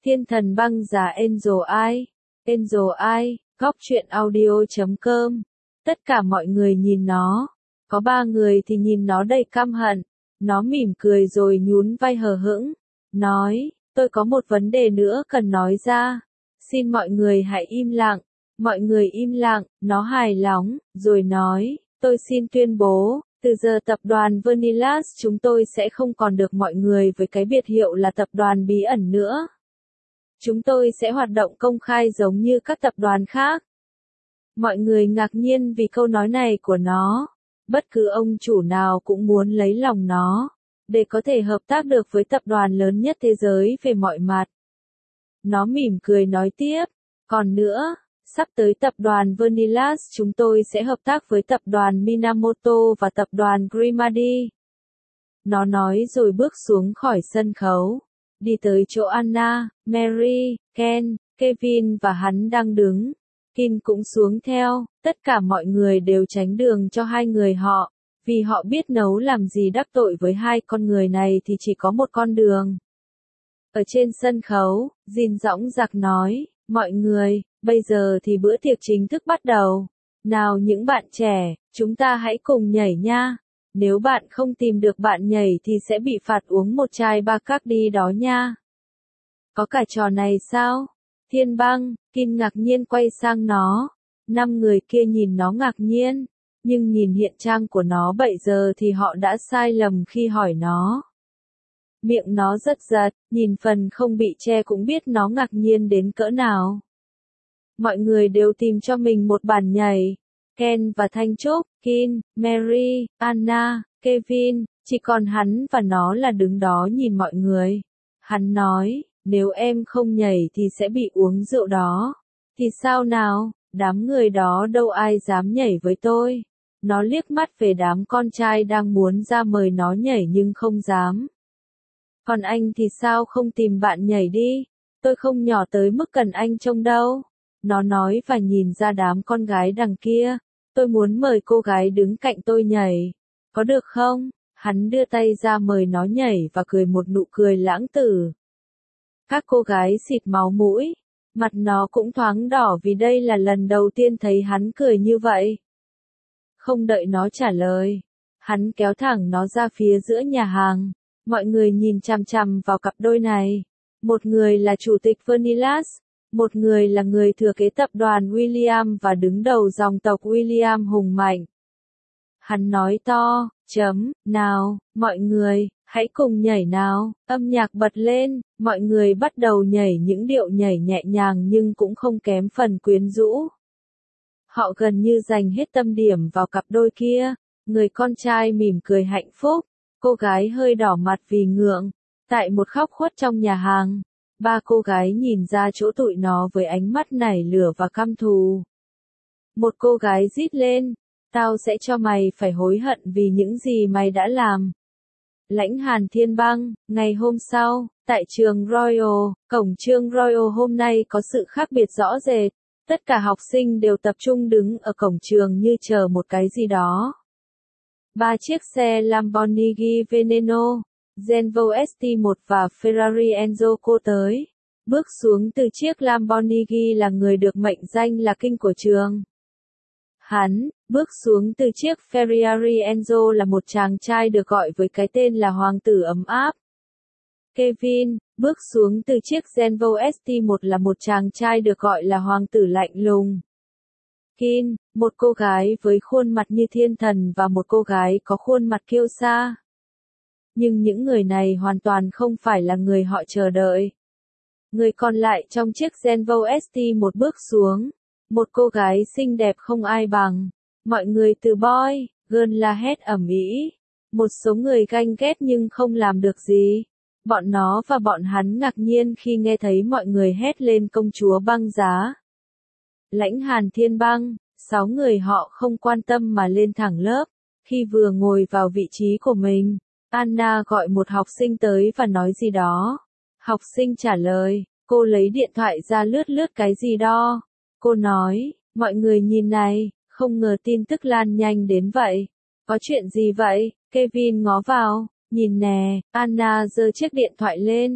Thiên thần băng giá Angel Eye, góc truyện audio.com. Tất cả mọi người nhìn nó. Có 3 người thì nhìn nó đầy căm hận. Nó mỉm cười rồi nhún vai hờ hững. Nói, tôi có một vấn đề nữa cần nói ra. Xin mọi người hãy im lặng. Mọi người im lặng, nó hài lòng, rồi nói, tôi xin tuyên bố, từ giờ tập đoàn Vanillas chúng tôi sẽ không còn được mọi người với cái biệt hiệu là tập đoàn bí ẩn nữa. Chúng tôi sẽ hoạt động công khai giống như các tập đoàn khác. Mọi người ngạc nhiên vì câu nói này của nó. Bất cứ ông chủ nào cũng muốn lấy lòng nó, để có thể hợp tác được với tập đoàn lớn nhất thế giới về mọi mặt. Nó mỉm cười nói tiếp, còn nữa, sắp tới tập đoàn Vanillas chúng tôi sẽ hợp tác với tập đoàn Minamoto và tập đoàn Grimady. Nó nói rồi bước xuống khỏi sân khấu, đi tới chỗ Anna, Mary, Ken, Kevin và hắn đang đứng. Ken cũng xuống theo, tất cả mọi người đều tránh đường cho hai người họ, vì họ biết nấu làm gì đắc tội với hai con người này thì chỉ có một con đường. Ở trên sân khấu, Jin dõng dạc nói, mọi người, bây giờ thì bữa tiệc chính thức bắt đầu. Nào những bạn trẻ, chúng ta hãy cùng nhảy nha. Nếu bạn không tìm được bạn nhảy thì sẽ bị phạt uống một chai Bacardi đó nha. Có cả trò này sao? Thiên băng, Ken ngạc nhiên quay sang nó. 5 người kia nhìn nó ngạc nhiên, nhưng nhìn hiện trang của nó bây giờ thì họ đã sai lầm khi hỏi nó. Miệng nó rất giật, nhìn phần không bị che cũng biết nó ngạc nhiên đến cỡ nào. Mọi người đều tìm cho mình một bản nhảy. Ken và Thanh Trúc, Ken, Mary, Anna, Kevin, chỉ còn hắn và nó là đứng đó nhìn mọi người. Hắn nói, nếu em không nhảy thì sẽ bị uống rượu đó. Thì sao nào, đám người đó đâu ai dám nhảy với tôi. Nó liếc mắt về đám con trai đang muốn ra mời nó nhảy nhưng không dám. Còn anh thì sao không tìm bạn nhảy đi, tôi không nhỏ tới mức cần anh trông đâu. Nó nói và nhìn ra đám con gái đằng kia, tôi muốn mời cô gái đứng cạnh tôi nhảy, có được không? Hắn đưa tay ra mời nó nhảy và cười một nụ cười lãng tử. Các cô gái xịt máu mũi, mặt nó cũng thoáng đỏ vì đây là lần đầu tiên thấy hắn cười như vậy. Không đợi nó trả lời, hắn kéo thẳng nó ra phía giữa nhà hàng. Mọi người nhìn chằm chằm vào cặp đôi này. Một người là chủ tịch Vanillas, một người là người thừa kế tập đoàn William và đứng đầu dòng tộc William hùng mạnh. Hắn nói to, nào, mọi người, hãy cùng nhảy nào, âm nhạc bật lên, mọi người bắt đầu nhảy những điệu nhảy nhẹ nhàng nhưng cũng không kém phần quyến rũ. Họ gần như dành hết tâm điểm vào cặp đôi kia, người con trai mỉm cười hạnh phúc. Cô gái hơi đỏ mặt vì ngượng. Tại một góc khuất trong nhà hàng, 3 cô gái nhìn ra chỗ tụi nó với ánh mắt nảy lửa và căm thù. Một cô gái rít lên, tao sẽ cho mày phải hối hận vì những gì mày đã làm. Lãnh Hàn Thiên Băng, ngày hôm sau, tại trường Royal, cổng trường Royal hôm nay có sự khác biệt rõ rệt. Tất cả học sinh đều tập trung đứng ở cổng trường như chờ một cái gì đó. 3 chiếc xe Lamborghini Veneno, Genvo ST1 và Ferrari Enzo tới. Bước xuống từ chiếc Lamborghini là người được mệnh danh là kinh của trường. Hắn, bước xuống từ chiếc Ferrari Enzo là một chàng trai được gọi với cái tên là hoàng tử ấm áp. Kevin, bước xuống từ chiếc Genvo ST1 là một chàng trai được gọi là hoàng tử lạnh lùng. Ken, một cô gái với khuôn mặt như thiên thần và một cô gái có khuôn mặt kiêu sa. Nhưng những người này hoàn toàn không phải là người họ chờ đợi. Người còn lại trong chiếc Genvo ST1 bước xuống. Một cô gái xinh đẹp không ai bằng. Mọi người từ boy, girl la hét ầm ĩ. Một số người ganh ghét nhưng không làm được gì. Bọn nó và bọn hắn ngạc nhiên khi nghe thấy mọi người hét lên công chúa băng giá. Lãnh Hàn Thiên Băng, 6 người họ không quan tâm mà lên thẳng lớp. Khi vừa ngồi vào vị trí của mình, Anna gọi một học sinh tới và nói gì đó. Học sinh trả lời, cô lấy điện thoại ra lướt lướt cái gì đó. Cô nói, mọi người nhìn này, không ngờ tin tức lan nhanh đến vậy. Có chuyện gì vậy? Kevin ngó vào, nhìn nè, Anna giơ chiếc điện thoại lên.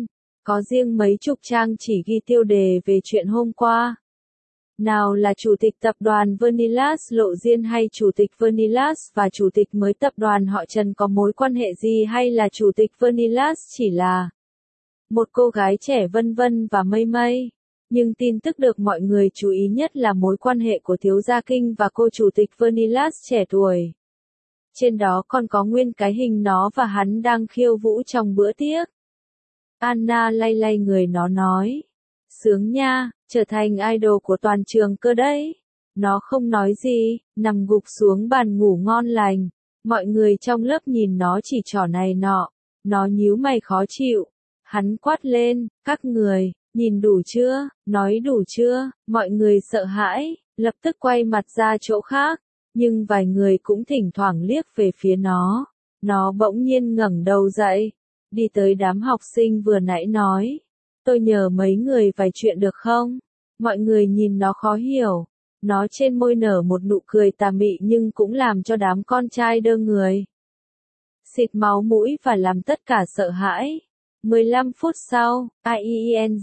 Có riêng mấy chục trang chỉ ghi tiêu đề về chuyện hôm qua. Nào là chủ tịch tập đoàn Vernillas lộ diên hay chủ tịch Vernillas và chủ tịch mới tập đoàn họ Trần có mối quan hệ gì hay là chủ tịch Vernillas chỉ là một cô gái trẻ vân vân và mây mây. Nhưng tin tức được mọi người chú ý nhất là mối quan hệ của thiếu gia Kinh và cô chủ tịch Vernillas trẻ tuổi. Trên đó còn có nguyên cái hình nó và hắn đang khiêu vũ trong bữa tiệc. Anna lay lay người nó nói. Sướng nha, trở thành idol của toàn trường cơ đấy. Nó không nói gì, nằm gục xuống bàn ngủ ngon lành. Mọi người trong lớp nhìn nó chỉ trỏ này nọ. Nó nhíu mày khó chịu. Hắn quát lên, các người, nhìn đủ chưa, nói đủ chưa, mọi người sợ hãi, lập tức quay mặt ra chỗ khác. Nhưng vài người cũng thỉnh thoảng liếc về phía nó. Nó bỗng nhiên ngẩng đầu dậy, đi tới đám học sinh vừa nãy nói. Tôi nhờ mấy người vài chuyện được không? Mọi người nhìn nó khó hiểu. Nó trên môi nở một nụ cười tà mị nhưng cũng làm cho đám con trai đơ người. Xịt máu mũi và làm tất cả sợ hãi. 15 phút sau, IENG.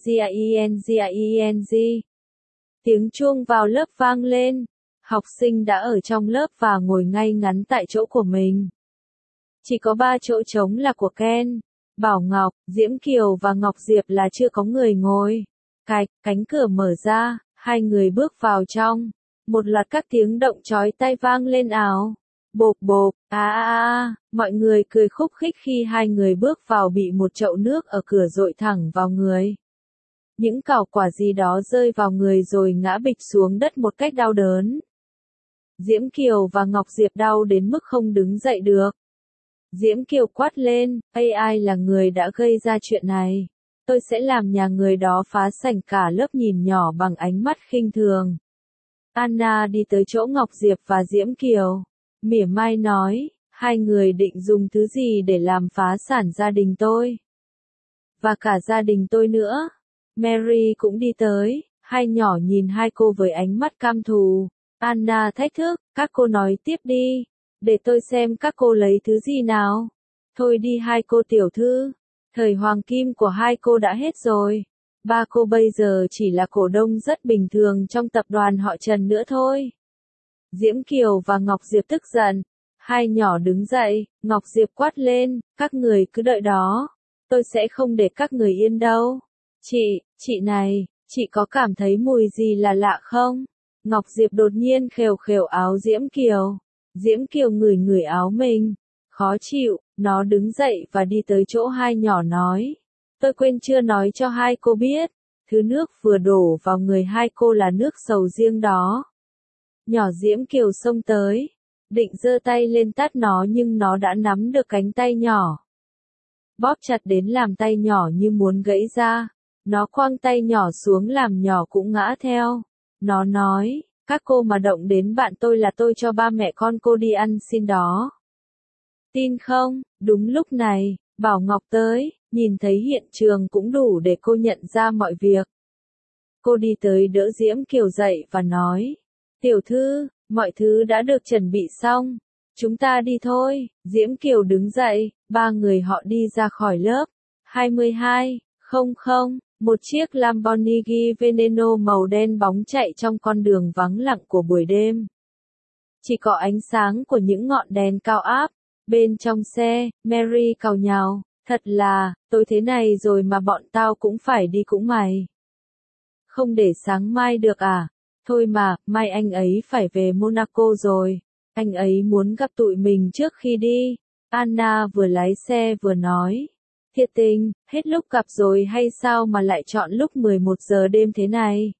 Tiếng chuông vào lớp vang lên. Học sinh đã ở trong lớp và ngồi ngay ngắn tại chỗ của mình. Chỉ có 3 chỗ trống là của Ken, Bảo Ngọc, Diễm Kiều và Ngọc Diệp là chưa có người ngồi. Cánh cửa mở ra, hai người bước vào trong. Một loạt các tiếng động chói tai vang lên ào. Bộp bộp, mọi người cười khúc khích khi hai người bước vào bị một chậu nước ở cửa dội thẳng vào người. Những cảo quả gì đó rơi vào người rồi ngã bịch xuống đất một cách đau đớn. Diễm Kiều và Ngọc Diệp đau đến mức không đứng dậy được. Diễm Kiều quát lên, ai là người đã gây ra chuyện này? Tôi sẽ làm nhà người đó phá sành. Cả lớp nhìn nhỏ bằng ánh mắt khinh thường. Anna đi tới chỗ Ngọc Diệp và Diễm Kiều. Mỉa mai nói, hai người định dùng thứ gì để làm phá sản gia đình tôi? Và cả gia đình tôi nữa. Mary cũng đi tới, hai nhỏ nhìn hai cô với ánh mắt cam thù. Anna thách thức, các cô nói tiếp đi, để tôi xem các cô lấy thứ gì nào. Thôi đi hai cô tiểu thư, thời hoàng kim của hai cô đã hết rồi. Ba cô bây giờ chỉ là cổ đông rất bình thường trong tập đoàn họ Trần nữa thôi. Diễm Kiều và Ngọc Diệp tức giận. Hai nhỏ đứng dậy, Ngọc Diệp quát lên, các người cứ đợi đó. Tôi sẽ không để các người yên đâu. Chị này, chị có cảm thấy mùi gì là lạ không? Ngọc Diệp đột nhiên khều khều áo Diễm Kiều. Diễm Kiều ngửi ngửi áo mình. Khó chịu, nó đứng dậy và đi tới chỗ hai nhỏ nói. Tôi quên chưa nói cho hai cô biết. Thứ nước vừa đổ vào người hai cô là nước sầu riêng đó. Nhỏ Diễm Kiều xông tới. Định giơ tay lên tát nó nhưng nó đã nắm được cánh tay nhỏ. Bóp chặt đến làm tay nhỏ như muốn gãy ra. Nó quăng tay nhỏ xuống làm nhỏ cũng ngã theo. Nó nói, các cô mà động đến bạn tôi là tôi cho ba mẹ con cô đi ăn xin đó. Tin không? Đúng lúc này, Bảo Ngọc tới, nhìn thấy hiện trường cũng đủ để cô nhận ra mọi việc. Cô đi tới đỡ Diễm Kiều dậy và nói, tiểu thư, mọi thứ đã được chuẩn bị xong. Chúng ta đi thôi. Diễm Kiều đứng dậy, ba người họ đi ra khỏi lớp. 22:00, một chiếc Lamborghini Veneno màu đen bóng chạy trong con đường vắng lặng của buổi đêm. Chỉ có ánh sáng của những ngọn đèn cao áp. Bên trong xe, Mary càu nhàu, thật là, tối thế này rồi mà bọn tao cũng phải đi cũng mày. Không để sáng mai được à? Thôi mà, mai anh ấy phải về Monaco rồi. Anh ấy muốn gặp tụi mình trước khi đi. Anna vừa lái xe vừa nói. Thiệt tình, hết lúc gặp rồi hay sao mà lại chọn lúc 11 giờ đêm thế này?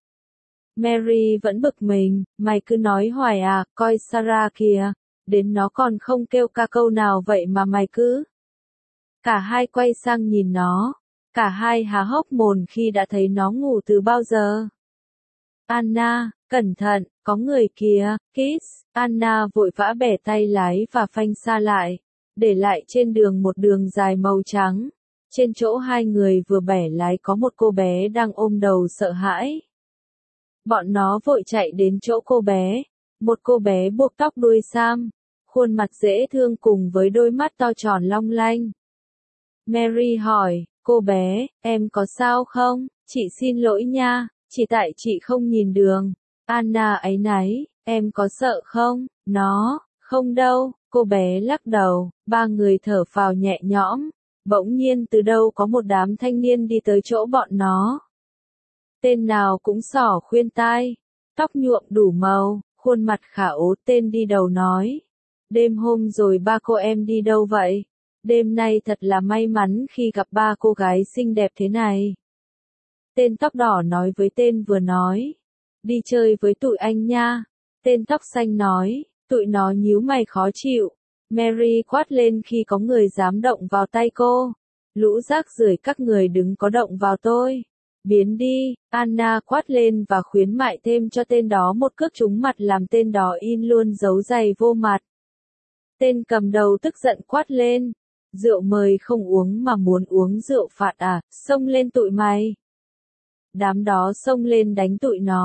Mary vẫn bực mình, mày cứ nói hoài à, coi Sarah kìa. Đến nó còn không kêu ca câu nào vậy mà mày cứ. Cả hai quay sang nhìn nó. Cả hai há hốc mồm khi đã thấy nó ngủ từ bao giờ. Anna, cẩn thận, có người kìa, Kiss. Anna vội vã bẻ tay lái và phanh xa lại. Để lại trên đường một đường dài màu trắng. Trên chỗ hai người vừa bẻ lái có một cô bé đang ôm đầu sợ hãi. Bọn nó vội chạy đến chỗ cô bé. Một cô bé buộc tóc đuôi sam. Khuôn mặt dễ thương cùng với đôi mắt to tròn long lanh. Mary hỏi, Cô bé, em có sao không? Chị xin lỗi nha, chỉ tại chị không nhìn đường. Anna áy náy, em có sợ không? Nó, không đâu, cô bé lắc đầu, ba người thở phào nhẹ nhõm. Bỗng nhiên từ đâu có một đám thanh niên đi tới chỗ bọn nó. Tên nào cũng xỏ khuyên tai, tóc nhuộm đủ màu, khuôn mặt khả ố. Tên đi đầu nói, đêm hôm rồi ba cô em đi đâu vậy? Đêm nay thật là may mắn khi gặp ba cô gái xinh đẹp thế này. Tên tóc đỏ nói với tên vừa nói, đi chơi với tụi anh nha. Tên tóc xanh nói, tụi nó nhíu mày khó chịu. Mary quát lên khi có người dám động vào tay cô. Lũ rác rưởi các người đừng có động vào tôi. Biến đi, Anna quát lên và khuyến mại thêm cho tên đó một cước trúng mặt làm tên đó in luôn dấu giày vô mặt. Tên cầm đầu tức giận quát lên, rượu mời không uống mà muốn uống rượu phạt à, xông lên tụi mày. Đám đó xông lên đánh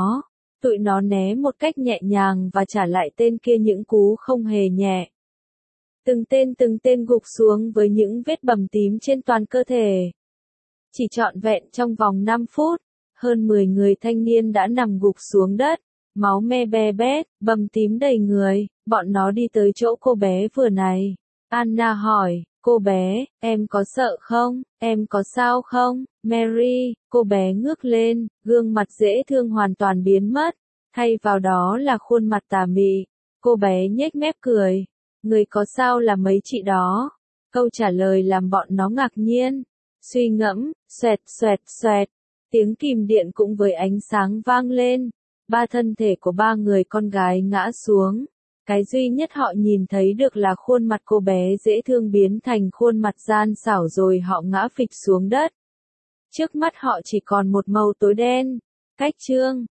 tụi nó né một cách nhẹ nhàng và trả lại tên kia những cú không hề nhẹ. Từng tên gục xuống với những vết bầm tím trên toàn cơ thể. Chỉ trọn vẹn trong vòng 5 phút, hơn 10 người thanh niên đã nằm gục xuống đất, máu me be bét, bầm tím đầy người. Bọn nó đi tới chỗ cô bé vừa này. Anna hỏi, cô bé, em có sợ không? Em có sao không? Mary, cô bé ngước lên, gương mặt dễ thương hoàn toàn biến mất, thay vào đó là khuôn mặt tà mị. Cô bé nhếch mép cười, người có sao là mấy chị đó? Câu trả lời làm bọn nó ngạc nhiên. Suy ngẫm, xoẹt xoẹt xoẹt, tiếng kìm điện cũng với ánh sáng vang lên. Ba thân thể của ba người con gái ngã xuống. Cái duy nhất họ nhìn thấy được là khuôn mặt cô bé dễ thương biến thành khuôn mặt gian xảo rồi họ ngã phịch xuống đất. Trước mắt họ chỉ còn một màu tối đen. Cách chương